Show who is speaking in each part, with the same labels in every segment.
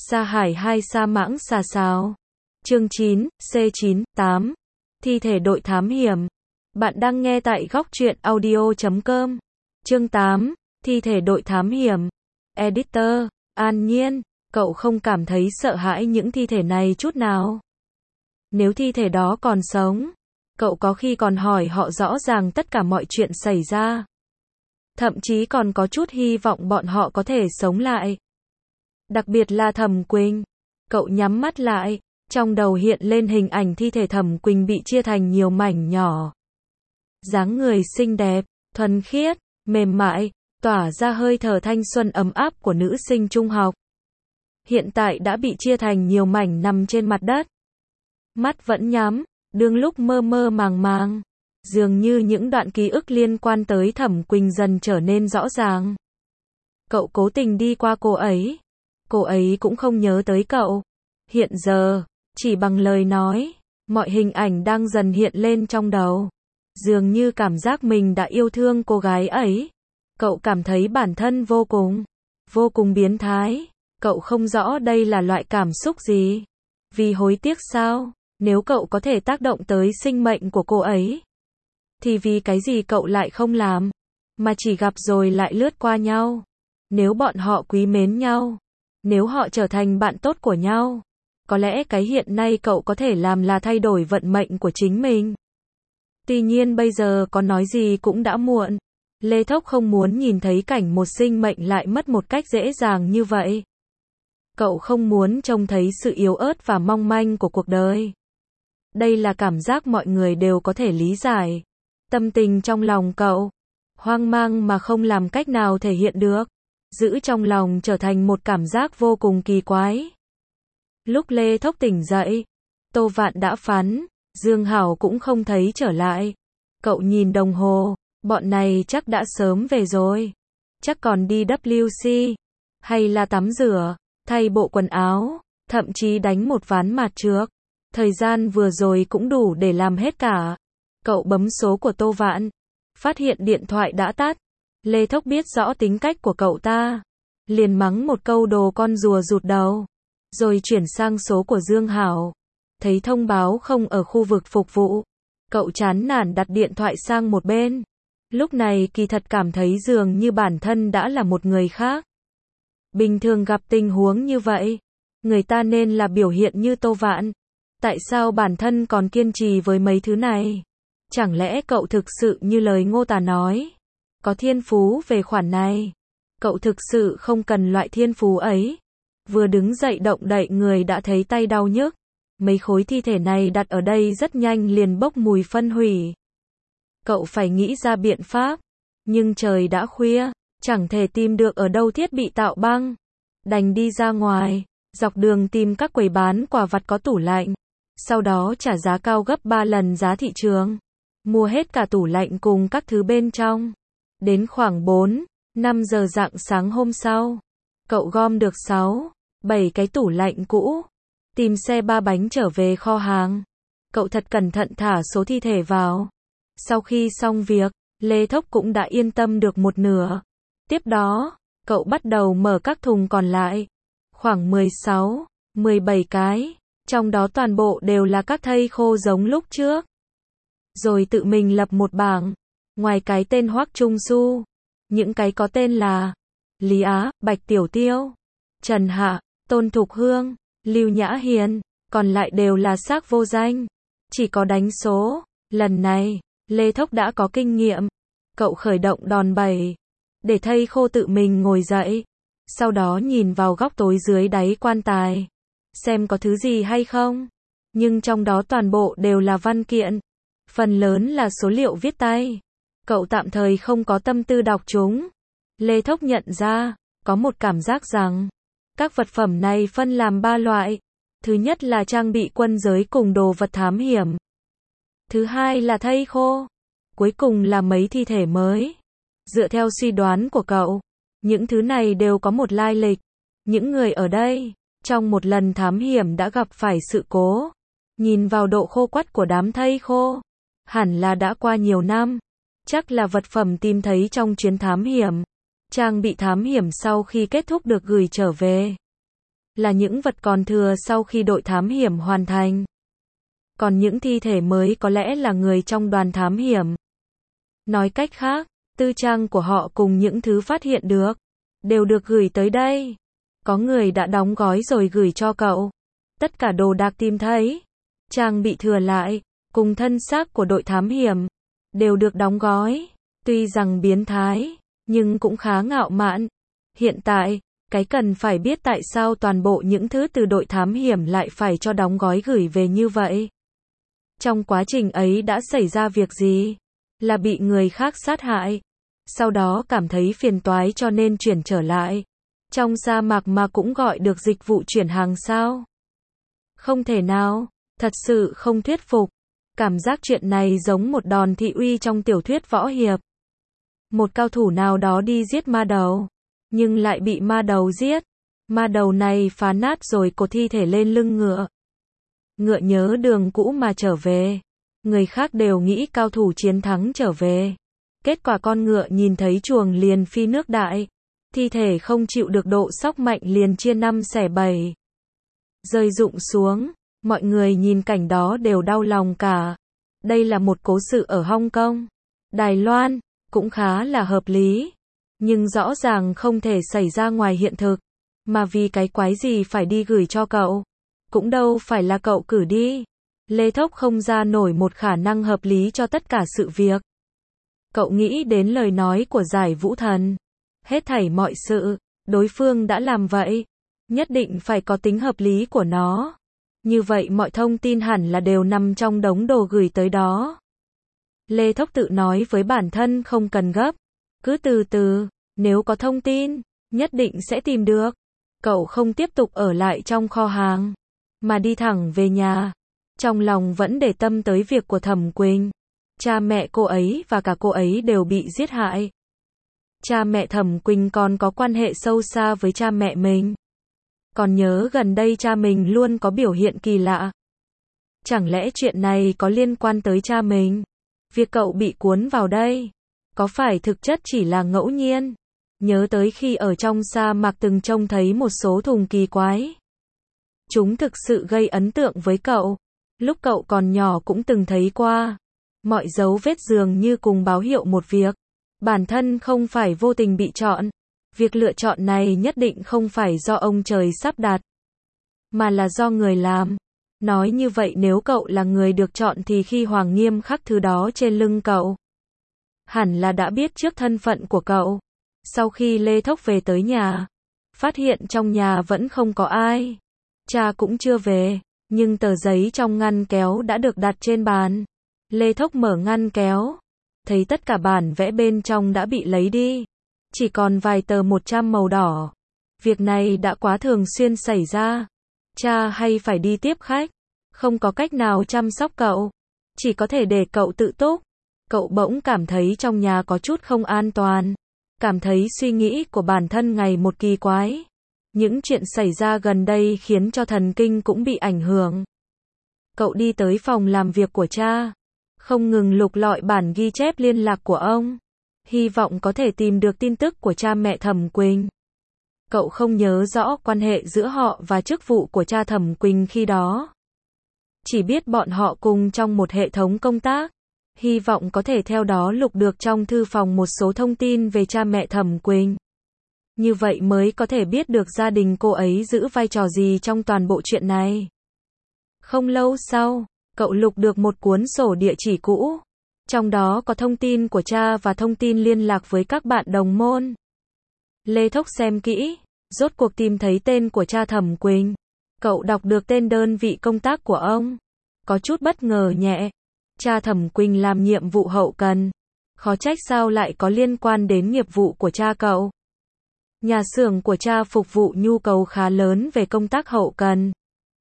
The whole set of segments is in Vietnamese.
Speaker 1: Sa Hải 2 Sa Mãng Xà Xào. Chương 9, C9, 8. Thi thể đội thám hiểm. Bạn đang nghe tại góc truyện audio.com. Chương 8, Thi thể đội thám hiểm. Editor, An Nhiên, cậu không cảm thấy sợ hãi những thi thể này chút nào. Nếu thi thể đó còn sống, cậu có khi còn hỏi họ rõ ràng tất cả mọi chuyện xảy ra. Thậm chí còn có chút hy vọng bọn họ có thể sống lại. Đặc biệt là Thẩm Quỳnh. Cậu nhắm mắt lại, trong đầu hiện lên hình ảnh thi thể Thẩm Quỳnh bị chia thành nhiều mảnh nhỏ. Dáng người xinh đẹp, thuần khiết, mềm mại, tỏa ra hơi thở thanh xuân ấm áp của nữ sinh trung học. Hiện tại đã bị chia thành nhiều mảnh nằm trên mặt đất. Mắt vẫn nhắm, đương lúc mơ mơ màng màng. Dường như những đoạn ký ức liên quan tới Thẩm Quỳnh dần trở nên rõ ràng. Cậu cố tình đi qua cô ấy cũng không nhớ tới cậu. Hiện giờ, chỉ bằng lời nói, mọi hình ảnh đang dần hiện lên trong đầu. Dường như cảm giác mình đã yêu thương cô gái ấy. Cậu cảm thấy bản thân vô cùng biến thái. Cậu không rõ đây là loại cảm xúc gì. Vì hối tiếc sao? Nếu cậu có thể tác động tới sinh mệnh của cô ấy, thì vì cái gì cậu lại không làm, mà chỉ gặp rồi lại lướt qua nhau? Nếu bọn họ quý mến nhau, nếu họ trở thành bạn tốt của nhau, có lẽ cái hiện nay cậu có thể làm là thay đổi vận mệnh của chính mình. Tuy nhiên bây giờ có nói gì cũng đã muộn. Lê Thốc không muốn nhìn thấy cảnh một sinh mệnh lại mất một cách dễ dàng như vậy. Cậu không muốn trông thấy sự yếu ớt và mong manh của cuộc đời. Đây là cảm giác mọi người đều có thể lý giải. Tâm tình trong lòng cậu, hoang mang mà không làm cách nào thể hiện được. Giữ trong lòng trở thành một cảm giác vô cùng kỳ quái. Lúc Lê Thốc tỉnh dậy, Tô Vạn đã phán, Dương Hảo cũng không thấy trở lại. Cậu nhìn đồng hồ, bọn này chắc đã sớm về rồi. Chắc còn đi WC, hay là tắm rửa, thay bộ quần áo, thậm chí đánh một ván mạt trước. Thời gian vừa rồi cũng đủ để làm hết cả. Cậu bấm số của Tô Vạn, phát hiện điện thoại đã tắt. Lê Thốc biết rõ tính cách của cậu ta, liền mắng một câu đồ con rùa rụt đầu, rồi chuyển sang số của Dương Hảo. Thấy thông báo không ở khu vực phục vụ, cậu chán nản đặt điện thoại sang một bên. Lúc này kỳ thật cảm thấy dường như bản thân đã là một người khác. Bình thường gặp tình huống như vậy, người ta nên là biểu hiện như Tô Vạn. Tại sao bản thân còn kiên trì với mấy thứ này? Chẳng lẽ cậu thực sự như lời Ngô Tà nói, có thiên phú về khoản này? Cậu thực sự không cần loại thiên phú ấy. Vừa đứng dậy động đậy người đã thấy tay đau nhức. Mấy khối thi thể này đặt ở đây rất nhanh liền bốc mùi phân hủy. Cậu phải nghĩ ra biện pháp. Nhưng trời đã khuya, chẳng thể tìm được ở đâu thiết bị tạo băng. Đành đi ra ngoài, dọc đường tìm các quầy bán quà vặt có tủ lạnh. Sau đó trả giá cao gấp 3 lần giá thị trường. Mua hết cả tủ lạnh cùng các thứ bên trong. Đến khoảng 4-5 giờ rạng sáng hôm sau, cậu gom được 6-7 cái tủ lạnh cũ. Tìm xe 3 bánh trở về kho hàng. Cậu thật cẩn thận thả số thi thể vào. Sau khi xong việc, Lê Thốc cũng đã yên tâm được một nửa. Tiếp đó, cậu bắt đầu mở các thùng còn lại. Khoảng 16-17 cái. Trong đó toàn bộ đều là các thây khô giống lúc trước. Rồi tự mình lập một bảng. Ngoài cái tên Hoắc Trung Su, những cái có tên là Lý Á, Bạch Tiểu Tiêu, Trần Hạ, Tôn Thục Hương, Lưu Nhã Hiền, còn lại đều là xác vô danh. Chỉ có đánh số. Lần này, Lê Thốc đã có kinh nghiệm. Cậu khởi động đòn bẩy, để thây khô tự mình ngồi dậy. Sau đó nhìn vào góc tối dưới đáy quan tài, xem có thứ gì hay không. Nhưng trong đó toàn bộ đều là văn kiện. Phần lớn là số liệu viết tay. Cậu tạm thời không có tâm tư đọc chúng. Lê Thốc nhận ra, có một cảm giác rằng, các vật phẩm này phân làm 3 loại. Thứ nhất là trang bị quân giới cùng đồ vật thám hiểm. Thứ hai là thây khô. Cuối cùng là mấy thi thể mới. Dựa theo suy đoán của cậu, những thứ này đều có một lai lịch. Những người ở đây, trong một lần thám hiểm đã gặp phải sự cố. Nhìn vào độ khô quắt của đám thây khô, hẳn là đã qua nhiều năm. Chắc là vật phẩm tìm thấy trong chuyến thám hiểm. Trang bị thám hiểm sau khi kết thúc được gửi trở về. là những vật còn thừa sau khi đội thám hiểm hoàn thành. Còn những thi thể mới có lẽ là người trong đoàn thám hiểm. Nói cách khác, tư trang của họ cùng những thứ phát hiện được, đều được gửi tới đây. Có người đã đóng gói rồi gửi cho cậu. Tất cả đồ đạc tìm thấy, trang bị thừa lại, cùng thân xác của đội thám hiểm, đều được đóng gói. Tuy rằng biến thái, nhưng cũng khá ngạo mạn. Hiện tại, cái cần phải biết tại sao toàn bộ những thứ từ đội thám hiểm lại phải cho đóng gói gửi về như vậy. Trong quá trình ấy đã xảy ra việc gì? Là bị người khác sát hại. Sau đó cảm thấy phiền toái cho nên chuyển trở lại. Trong sa mạc mà cũng gọi được dịch vụ chuyển hàng sao? Không thể nào, thật sự không thuyết phục. Cảm giác chuyện này giống một đòn thị uy trong tiểu thuyết võ hiệp. Một cao thủ nào đó đi giết ma đầu, nhưng lại bị ma đầu giết. Ma đầu này phá nát rồi cột thi thể lên lưng ngựa. Ngựa nhớ đường cũ mà trở về. Người khác đều nghĩ cao thủ chiến thắng trở về. Kết quả con ngựa nhìn thấy chuồng liền phi nước đại. Thi thể không chịu được độ sóc mạnh liền chia 5 xẻ 7. Rơi rụng xuống. Mọi người nhìn cảnh đó đều đau lòng cả. Đây là một cố sự ở Hong Kong, Đài Loan, cũng khá là hợp lý. Nhưng rõ ràng không thể xảy ra ngoài hiện thực. Mà vì cái quái gì phải đi gửi cho cậu? Cũng đâu phải là cậu cử đi. Lê Thốc không ra nổi một khả năng hợp lý cho tất cả sự việc. Cậu nghĩ đến lời nói của Giải Vũ Thần. Hết thảy mọi sự, đối phương đã làm vậy. Nhất định phải có tính hợp lý của nó. Như vậy mọi thông tin hẳn là đều nằm trong đống đồ gửi tới đó. Lê Thốc tự nói với bản thân không cần gấp. Cứ từ từ, nếu có thông tin, nhất định sẽ tìm được. Cậu không tiếp tục ở lại trong kho hàng, mà đi thẳng về nhà. Trong lòng vẫn để tâm tới việc của Thẩm Quỳnh. Cha mẹ cô ấy và cả cô ấy đều bị giết hại. Cha mẹ Thẩm Quỳnh còn có quan hệ sâu xa với cha mẹ mình. Còn nhớ gần đây cha mình luôn có biểu hiện kỳ lạ. Chẳng lẽ chuyện này có liên quan tới cha mình? Việc cậu bị cuốn vào đây, có phải thực chất chỉ là ngẫu nhiên? Nhớ tới khi ở trong sa mạc từng trông thấy một số thùng kỳ quái. Chúng thực sự gây ấn tượng với cậu. Lúc cậu còn nhỏ cũng từng thấy qua. Mọi dấu vết dường như cùng báo hiệu một việc. Bản thân không phải vô tình bị chọn. Việc lựa chọn này nhất định không phải do ông trời sắp đặt, mà là do người làm. Nói như vậy nếu cậu là người được chọn thì khi Hoàng Nghiêm khắc thứ đó trên lưng cậu, hẳn là đã biết trước thân phận của cậu. Sau khi Lê Thốc về tới nhà, phát hiện trong nhà vẫn không có ai. Cha cũng chưa về, nhưng tờ giấy trong ngăn kéo đã được đặt trên bàn. Lê Thốc mở ngăn kéo, thấy tất cả bản vẽ bên trong đã bị lấy đi. Chỉ còn vài tờ 100 màu đỏ. Việc này đã quá thường xuyên xảy ra. Cha hay phải đi tiếp khách, không có cách nào chăm sóc cậu, chỉ có thể để cậu tự túc. Cậu bỗng cảm thấy trong nhà có chút không an toàn, cảm thấy suy nghĩ của bản thân ngày một kỳ quái. Những chuyện xảy ra gần đây khiến cho thần kinh cũng bị ảnh hưởng. Cậu đi tới phòng làm việc của cha, không ngừng lục lọi bản ghi chép liên lạc của ông, hy vọng có thể tìm được tin tức của cha mẹ Thẩm Quỳnh. Cậu không nhớ rõ quan hệ giữa họ và chức vụ của cha Thẩm Quỳnh khi đó. Chỉ biết bọn họ cùng trong một hệ thống công tác. Hy vọng có thể theo đó lục được trong thư phòng một số thông tin về cha mẹ Thẩm Quỳnh. Như vậy mới có thể biết được gia đình cô ấy giữ vai trò gì trong toàn bộ chuyện này. Không lâu sau, cậu lục được một cuốn sổ địa chỉ cũ. Trong đó có thông tin của cha và thông tin liên lạc với các bạn đồng môn. Lê Thốc xem kỹ, rốt cuộc tìm thấy tên của cha Thẩm Quỳnh. Cậu đọc được tên đơn vị công tác của ông. Có chút bất ngờ nhẹ. Cha Thẩm Quỳnh làm nhiệm vụ hậu cần. Khó trách sao lại có liên quan đến nghiệp vụ của cha cậu. Nhà xưởng của cha phục vụ nhu cầu khá lớn về công tác hậu cần.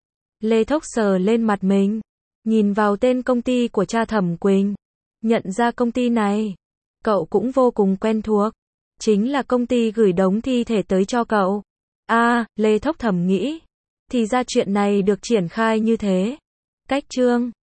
Speaker 1: Lê Thốc sờ lên mặt mình, nhìn vào tên công ty của cha Thẩm Quỳnh, nhận ra công ty này. Cậu cũng vô cùng quen thuộc. Chính là công ty gửi đống thi thể tới cho cậu. Lê Thốc thầm nghĩ. Thì ra chuyện này được triển khai như thế. Cách chương